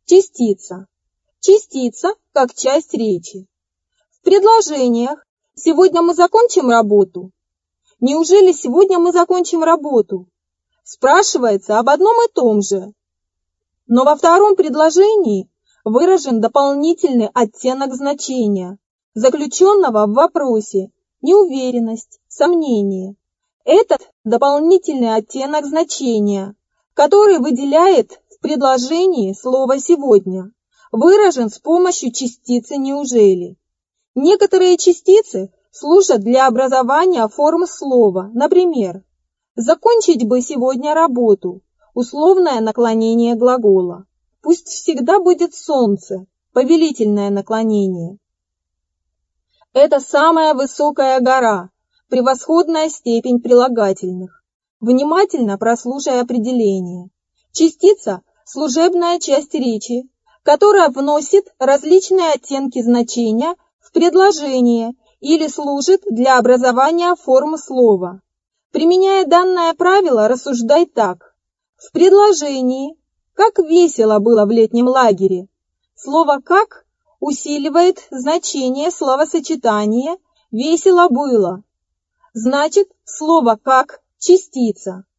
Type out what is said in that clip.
Частица. Частица как часть речи. В предложениях «сегодня мы закончим работу», «неужели сегодня мы закончим работу» спрашивается об одном и том же. Но во втором предложении выражен дополнительный оттенок значения, заключенного в вопросе, неуверенность, сомнение. Этот дополнительный оттенок значения, который выделяет в предложении слово «сегодня», выражен с помощью частицы «неужели». Некоторые частицы служат для образования форм слова, например, «закончить бы сегодня работу», условное наклонение глагола. «Пусть всегда будет солнце», повелительное наклонение. Это самая высокая гора, превосходная степень прилагательных. Внимательно прослушай определение. Частица – служебная часть речи, которая вносит различные оттенки значения в предложение или служит для образования форм слова. Применяя данное правило, рассуждай так. В предложении «как весело было в летнем лагере» слово «как» усиливает значение словосочетания «весело было». Значит, слово «как» – частица.